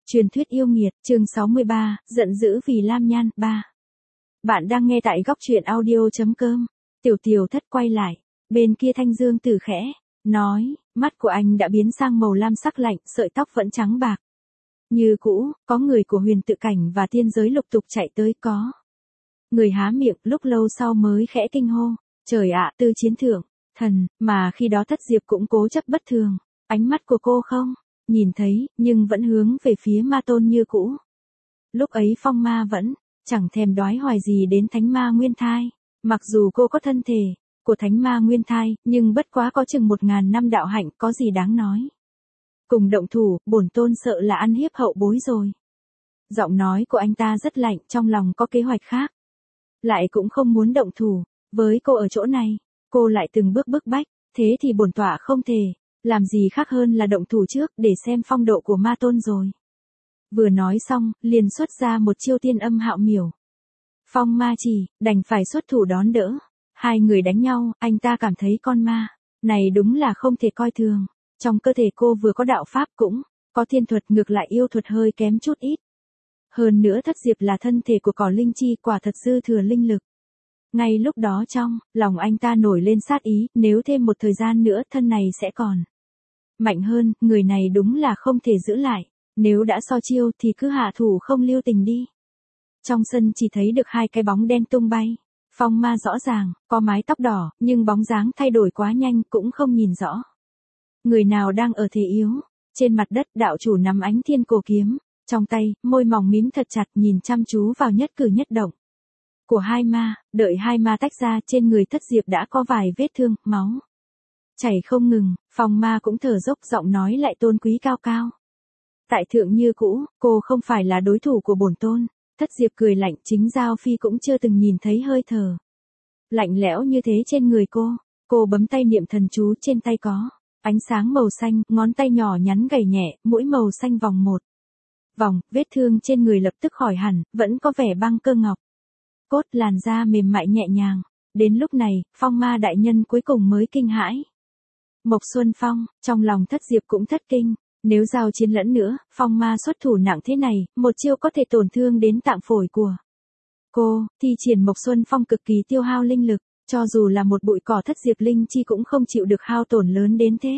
Truyền thuyết yêu nghiệt, chương 63, giận dữ vì Lam Nhan, 3. Bạn đang nghe tại góc truyện audio.com. Tiểu Tiểu Thất quay lại, bên kia Thanh Dương Tử khẽ nói, mắt của anh đã biến sang màu lam sắc lạnh, sợi tóc vẫn trắng bạc. Như cũ, có người của Huyền Tự Cảnh và tiên giới lục tục chạy tới, có người há miệng, lúc lâu sau mới khẽ kinh hô, trời ạ, Tư Chiến Thượng thần, mà khi đó Thất Diệp cũng cố chấp bất thường, ánh mắt của cô không nhìn thấy, nhưng vẫn hướng về phía ma tôn như cũ. Lúc ấy phong ma vẫn chẳng thèm đoái hoài gì đến thánh ma nguyên thai, mặc dù cô có thân thể của thánh ma nguyên thai, nhưng bất quá có chừng 1000 năm đạo hạnh, có gì đáng nói. Cùng động thủ, bổn tôn sợ là ăn hiếp hậu bối rồi. Giọng nói của anh ta rất lạnh, trong lòng có kế hoạch khác. Lại cũng không muốn động thủ, với cô ở chỗ này, cô lại từng bước bức bách, thế thì bổn tọa không thể làm gì khác hơn là động thủ trước để xem phong độ của ma tôn rồi. Vừa nói xong, liền xuất ra một chiêu tiên âm hạo miểu. Phong ma chỉ, đành phải xuất thủ đón đỡ. Hai người đánh nhau, anh ta cảm thấy con ma này đúng là không thể coi thường. Trong cơ thể cô vừa có đạo pháp cũng có thiên thuật, ngược lại yêu thuật hơi kém chút ít. Hơn nữa Thất Diệp là thân thể của cỏ linh chi, quả thật dư thừa linh lực. Ngay lúc đó trong lòng anh ta nổi lên sát ý, nếu thêm một thời gian nữa thân này sẽ còn mạnh hơn, người này đúng là không thể giữ lại. Nếu đã so chiêu thì cứ hạ thủ không lưu tình đi. Trong sân chỉ thấy được hai cái bóng đen tung bay. Phong ma rõ ràng, có mái tóc đỏ, nhưng bóng dáng thay đổi quá nhanh cũng không nhìn rõ. Người nào đang ở thế yếu? Trên mặt đất đạo chủ nắm ánh thiên cổ kiếm trong tay, môi mỏng mím thật chặt, nhìn chăm chú vào nhất cử nhất động của hai ma. Đợi hai ma tách ra, trên người Thất Diệp đã có vài vết thương, máu chảy không ngừng. Phong ma cũng thở dốc, giọng nói lại tôn quý cao cao. Tại thượng như cũ, cô không phải là đối thủ của bổn tôn. Thất Diệp cười lạnh, chính Giao Phi cũng chưa từng nhìn thấy hơi thở lạnh lẽo như thế trên người cô. Cô bấm tay niệm thần chú, trên tay có ánh sáng màu xanh, ngón tay nhỏ nhắn gảy nhẹ, mũi màu xanh vòng một vòng, vết thương trên người lập tức khỏi hẳn, vẫn có vẻ băng cơ ngọc cốt, làn da mềm mại nhẹ nhàng. Đến lúc này, phong ma đại nhân cuối cùng mới kinh hãi. Mộc Xuân Phong, trong lòng Thất Diệp cũng thất kinh. Nếu giao chiến lẫn nữa, phong ma xuất thủ nặng thế này, một chiêu có thể tổn thương đến tạng phổi của cô. Thi triển Mộc Xuân Phong cực kỳ tiêu hao linh lực, cho dù là một bụi cỏ Thất Diệp linh chi cũng không chịu được hao tổn lớn đến thế.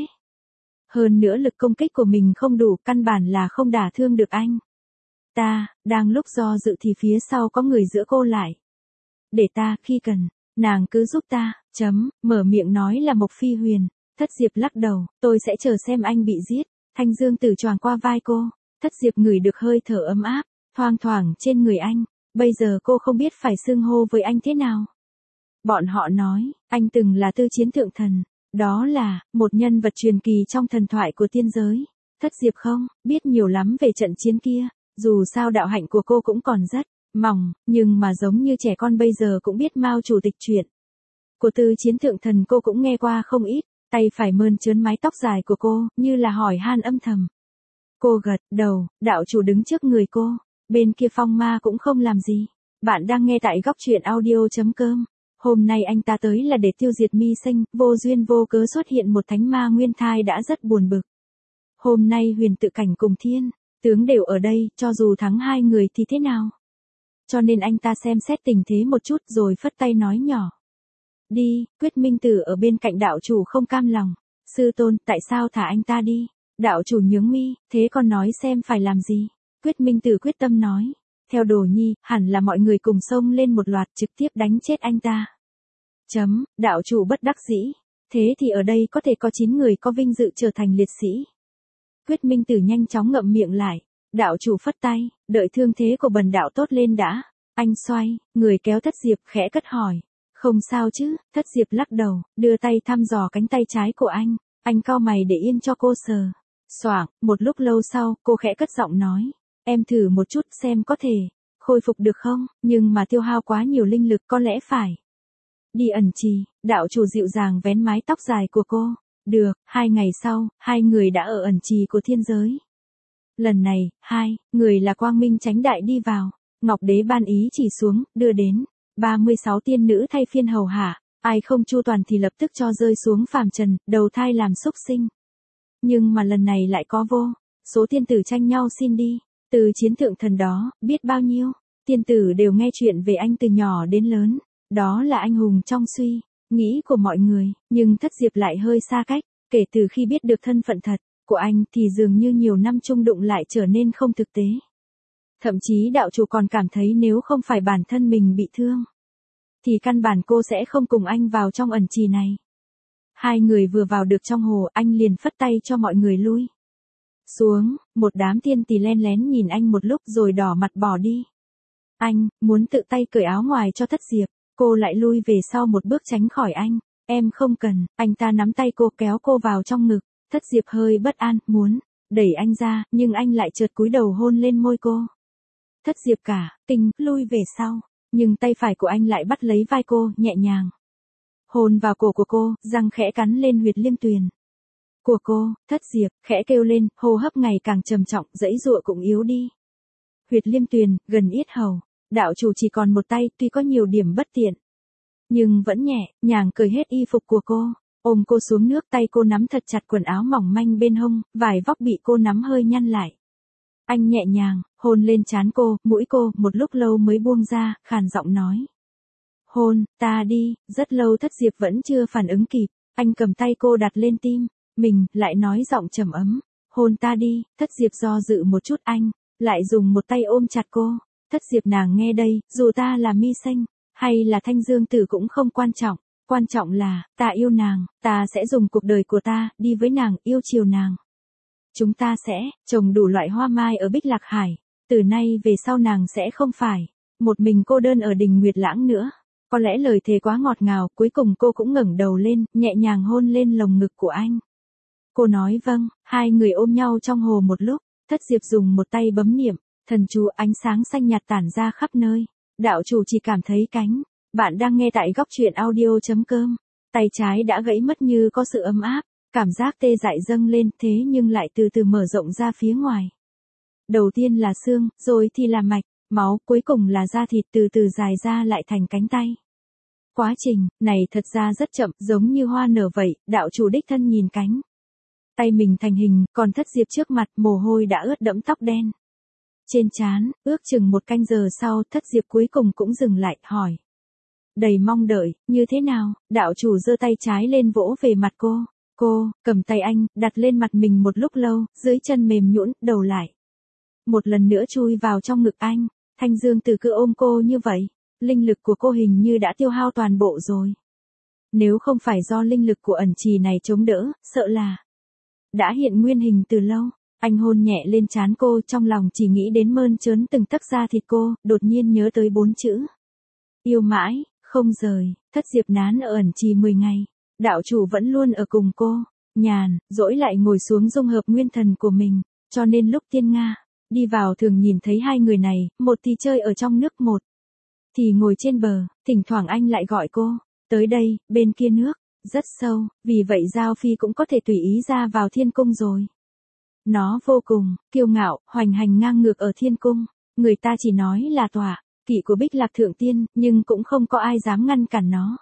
Hơn nữa lực công kích của mình không đủ, căn bản là không đả thương được anh ta. Đang lúc do dự thì phía sau có người giữa cô lại. Để ta, khi cần, nàng cứ giúp ta, mở miệng nói là Mộc Phi Huyền. Thất Diệp lắc đầu, tôi sẽ chờ xem anh bị giết. Thanh Dương Tử choàng qua vai cô. Thất Diệp ngửi được hơi thở ấm áp thoang thoảng trên người anh. Bây giờ cô không biết phải xưng hô với anh thế nào. Bọn họ nói, anh từng là Tư Chiến Thượng thần. Đó là một nhân vật truyền kỳ trong thần thoại của tiên giới. Thất Diệp không biết nhiều lắm về trận chiến kia. Dù sao đạo hạnh của cô cũng còn rất mỏng, nhưng mà giống như trẻ con bây giờ cũng biết Mao chủ tịch chuyện của Tư Chiến Thượng thần cô cũng nghe qua không ít. Tay phải mơn trớn mái tóc dài của cô, như là hỏi han âm thầm. Cô gật đầu, đạo chủ đứng trước người cô. Bên kia phong ma cũng không làm gì. Bạn đang nghe tại góc truyện audio.com. Hôm nay anh ta tới là để tiêu diệt Mi Sinh, vô duyên vô cớ xuất hiện một thánh ma nguyên thai đã rất buồn bực. Hôm nay Huyền Tự Cảnh cùng Thiên tướng đều ở đây, cho dù thắng hai người thì thế nào? Cho nên anh ta xem xét tình thế một chút rồi phất tay nói nhỏ. Đi. Quyết Minh Tử ở bên cạnh đạo chủ không cam lòng. Sư tôn, tại sao thả anh ta đi? Đạo chủ nhướng mi, thế con nói xem phải làm gì? Quyết Minh Tử quyết tâm nói. Theo Đồ Nhi, hẳn là mọi người cùng xông lên một loạt trực tiếp đánh chết anh ta. Đạo chủ bất đắc dĩ. Thế thì ở đây có thể có 9 người có vinh dự trở thành liệt sĩ. Quyết Minh Tử nhanh chóng ngậm miệng lại. Đạo chủ phất tay, đợi thương thế của bần đạo tốt lên đã. Anh xoay, người kéo Thất Diệp khẽ cất hỏi. Không sao chứ? Thất Diệp lắc đầu, đưa tay thăm dò cánh tay trái của anh. Anh cau mày để yên cho cô sờ. Xoảng, một lúc lâu sau, cô khẽ cất giọng nói. Em thử một chút xem có thể khôi phục được không, nhưng mà tiêu hao quá nhiều linh lực, có lẽ phải đi ẩn trì. Đạo chủ dịu dàng vén mái tóc dài của cô. Được. 2 ngày sau, hai người đã ở ẩn trì của thiên giới. Lần này, hai người là quang minh chánh đại đi vào. Ngọc Đế ban ý chỉ xuống, đưa đến 36 tiên nữ thay phiên hầu hạ. Ai không chu toàn thì lập tức cho rơi xuống phàm trần, đầu thai làm súc sinh. Nhưng mà lần này lại có vô số tiên tử tranh nhau xin đi. Từ chiến thượng thần đó, biết bao nhiêu, tiên tử đều nghe chuyện về anh từ nhỏ đến lớn. Đó là anh hùng trong suy nghĩ của mọi người, nhưng Thất Diệp lại hơi xa cách, kể từ khi biết được thân phận thật của anh thì dường như nhiều năm chung đụng lại trở nên không thực tế. Thậm chí đạo chủ còn cảm thấy nếu không phải bản thân mình bị thương, thì căn bản cô sẽ không cùng anh vào trong ẩn trì này. Hai người vừa vào được trong hồ, anh liền phất tay cho mọi người lui xuống, một đám tiên tỳ len lén nhìn anh một lúc rồi đỏ mặt bỏ đi. Anh muốn tự tay cởi áo ngoài cho Thất Diệp, cô lại lui về sau một bước tránh khỏi anh. Em không cần, anh ta nắm tay cô kéo cô vào trong ngực. Thất Diệp hơi bất an, muốn đẩy anh ra, nhưng anh lại chợt cúi đầu hôn lên môi cô. Thất Diệp cả kinh lui về sau, nhưng tay phải của anh lại bắt lấy vai cô, nhẹ nhàng hôn vào cổ của cô, răng khẽ cắn lên huyệt liêm tuyền của cô. Thất Diệp khẽ kêu lên, hô hấp ngày càng trầm trọng, giãy giụa cũng yếu đi. Huyệt liêm tuyền, gần yết hầu, đạo chủ chỉ còn một tay, tuy có nhiều điểm bất tiện, nhưng vẫn nhẹ nhàng cởi hết y phục của cô, ôm cô xuống nước, tay cô nắm thật chặt quần áo mỏng manh bên hông, vải vóc bị cô nắm hơi nhăn lại. Anh nhẹ nhàng hôn lên trán cô, mũi cô, một lúc lâu mới buông ra, khàn giọng nói. Hôn ta đi. Rất lâu Thất Diệp vẫn chưa phản ứng kịp, anh cầm tay cô đặt lên tim mình, lại nói giọng trầm ấm. Hôn ta đi. Thất Diệp do dự một chút, anh lại dùng một tay ôm chặt cô. Thất Diệp, nàng nghe đây, dù ta là Mi Xanh hay là Thanh Dương Tử cũng không quan trọng, quan trọng là ta yêu nàng, ta sẽ dùng cuộc đời của ta đi với nàng, yêu chiều nàng. Chúng ta sẽ trồng đủ loại hoa mai ở Bích Lạc Hải, từ nay về sau nàng sẽ không phải một mình cô đơn ở đình Nguyệt Lãng nữa. Có lẽ lời thề quá ngọt ngào, cuối cùng cô cũng ngẩng đầu lên, nhẹ nhàng hôn lên lồng ngực của anh. Cô nói vâng, hai người ôm nhau trong hồ một lúc. Thất Diệp dùng một tay bấm niệm thần chú, ánh sáng xanh nhạt tản ra khắp nơi. Đạo chủ chỉ cảm thấy cánh. Bạn đang nghe tại góc truyện audio.com. Tay trái đã gãy mất, như có sự ấm áp, cảm giác tê dại dâng lên, thế nhưng lại từ từ mở rộng ra phía ngoài. Đầu tiên là xương, rồi thì là mạch, máu, cuối cùng là da thịt từ từ dài ra lại thành cánh tay. Quá trình này thật ra rất chậm, giống như hoa nở vậy, đạo chủ đích thân nhìn cánh tay mình thành hình, còn Thất Diệp trước mặt, mồ hôi đã ướt đẫm tóc đen trên trán. Ước chừng một canh giờ sau, Thất Diệp cuối cùng cũng dừng lại, hỏi. Đầy mong đợi, như thế nào? Đạo chủ giơ tay trái lên vỗ về mặt cô. Cô cầm tay anh, đặt lên mặt mình một lúc lâu, dưới chân mềm nhũn, đầu lại một lần nữa chui vào trong ngực anh. Thanh Dương Tử cứ ôm cô như vậy, linh lực của cô hình như đã tiêu hao toàn bộ rồi. Nếu không phải do linh lực của ẩn trì này chống đỡ, sợ là đã hiện nguyên hình từ lâu. Anh hôn nhẹ lên trán cô, trong lòng chỉ nghĩ đến mơn trớn từng tấc da thịt cô, đột nhiên nhớ tới 4 chữ. Yêu mãi, không rời. Thất Diệp nán ở ẩn trì 10 ngày. Đạo chủ vẫn luôn ở cùng cô, nhàn, rỗi lại ngồi xuống dung hợp nguyên thần của mình, cho nên lúc Tiên Nga đi vào thường nhìn thấy hai người này, một thì chơi ở trong nước, một thì ngồi trên bờ, thỉnh thoảng anh lại gọi cô, tới đây, bên kia nước rất sâu, vì vậy Giao Phi cũng có thể tùy ý ra vào thiên cung rồi. Nó vô cùng kiêu ngạo, hoành hành ngang ngược ở thiên cung, người ta chỉ nói là tọa kỵ của Bích Lạc Thượng Tiên, nhưng cũng không có ai dám ngăn cản nó.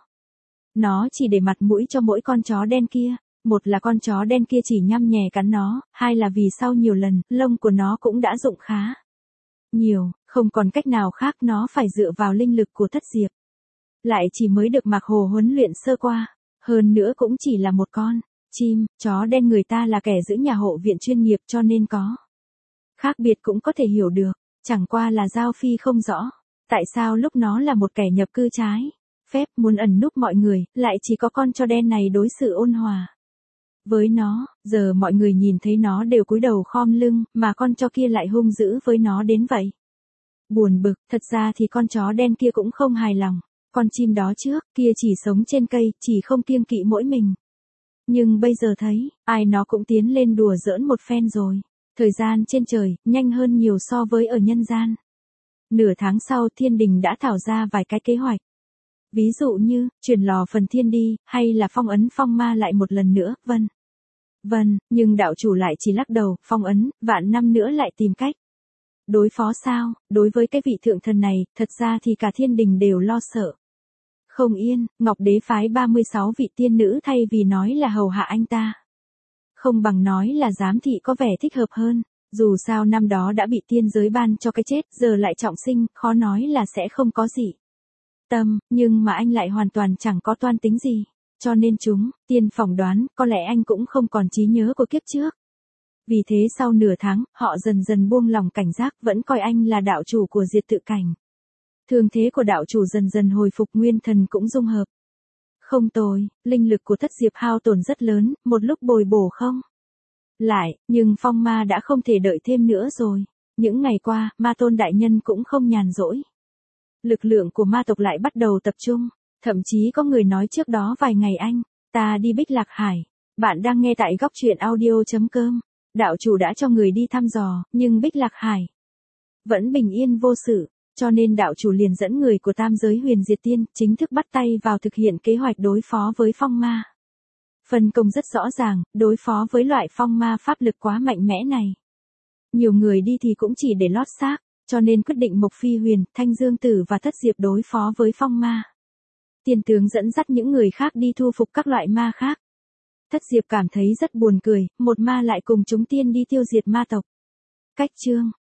Nó chỉ để mặt mũi cho mỗi con chó đen kia, một là con chó đen kia chỉ nhăm nhè cắn nó, hai là vì sau nhiều lần, lông của nó cũng đã rụng khá nhiều, không còn cách nào khác, nó phải dựa vào linh lực của Thất Diệp. Lại chỉ mới được Mạc Hồ huấn luyện sơ qua, hơn nữa cũng chỉ là một con chim, chó đen người ta là kẻ giữ nhà hộ viện chuyên nghiệp, cho nên có khác biệt cũng có thể hiểu được, chẳng qua là Giao Phi không rõ, tại sao lúc nó là một kẻ nhập cư trái phép muốn ẩn núp mọi người, lại chỉ có con chó đen này đối xử ôn hòa với nó. Giờ mọi người nhìn thấy nó đều cúi đầu khom lưng, mà con chó kia lại hung dữ với nó đến vậy. Buồn bực, thật ra thì con chó đen kia cũng không hài lòng. Con chim đó trước kia chỉ sống trên cây, chỉ không kiêng kỵ mỗi mình. Nhưng bây giờ thấy, ai nó cũng tiến lên đùa giỡn một phen rồi. Thời gian trên trời, nhanh hơn nhiều so với ở nhân gian. Nửa tháng sau, thiên đình đã thảo ra vài cái kế hoạch. Ví dụ như, chuyển lò phần thiên đi, hay là phong ấn phong ma lại một lần nữa, vân, nhưng đạo chủ lại chỉ lắc đầu, phong ấn, vạn năm nữa lại tìm cách đối phó sao? Đối với cái vị thượng thần này, thật ra thì cả thiên đình đều lo sợ không yên. Ngọc Đế phái 36 vị tiên nữ, thay vì nói là hầu hạ anh ta, không bằng nói là giám thị có vẻ thích hợp hơn. Dù sao năm đó đã bị tiên giới ban cho cái chết, giờ lại trọng sinh, khó nói là sẽ không có gì. Nhưng mà anh lại hoàn toàn chẳng có toan tính gì. Cho nên tiên phỏng đoán, có lẽ anh cũng không còn trí nhớ của kiếp trước. Vì thế sau nửa tháng, họ dần dần buông lòng cảnh giác, vẫn coi anh là đạo chủ của diệt tự cảnh. Thương thế của đạo chủ dần dần hồi phục, nguyên thần cũng dung hợp. Không tồi, linh lực của Thất Diệp hao tổn rất lớn, một lúc bồi bổ không? Lại, nhưng phong ma đã không thể đợi thêm nữa rồi. Những ngày qua, ma tôn đại nhân cũng không nhàn rỗi. Lực lượng của ma tộc lại bắt đầu tập trung. Thậm chí có người nói trước đó vài ngày ta đi Bích Lạc Hải. Bạn đang nghe tại góc truyện audio.com. Đạo chủ đã cho người đi thăm dò, nhưng Bích Lạc Hải vẫn bình yên vô sự, cho nên đạo chủ liền dẫn người của tam giới huyền diệt tiên, chính thức bắt tay vào thực hiện kế hoạch đối phó với phong ma. Phân công rất rõ ràng, đối phó với loại phong ma pháp lực quá mạnh mẽ này. Nhiều người đi thì cũng chỉ để lót xác, cho nên quyết định Mộc Phi Huyền, Thanh Dương Tử và Thất Diệp đối phó với phong ma. Tiên tướng dẫn dắt những người khác đi thu phục các loại ma khác. Thất Diệp cảm thấy rất buồn cười, một ma lại cùng chúng tiên đi tiêu diệt ma tộc. Cách chương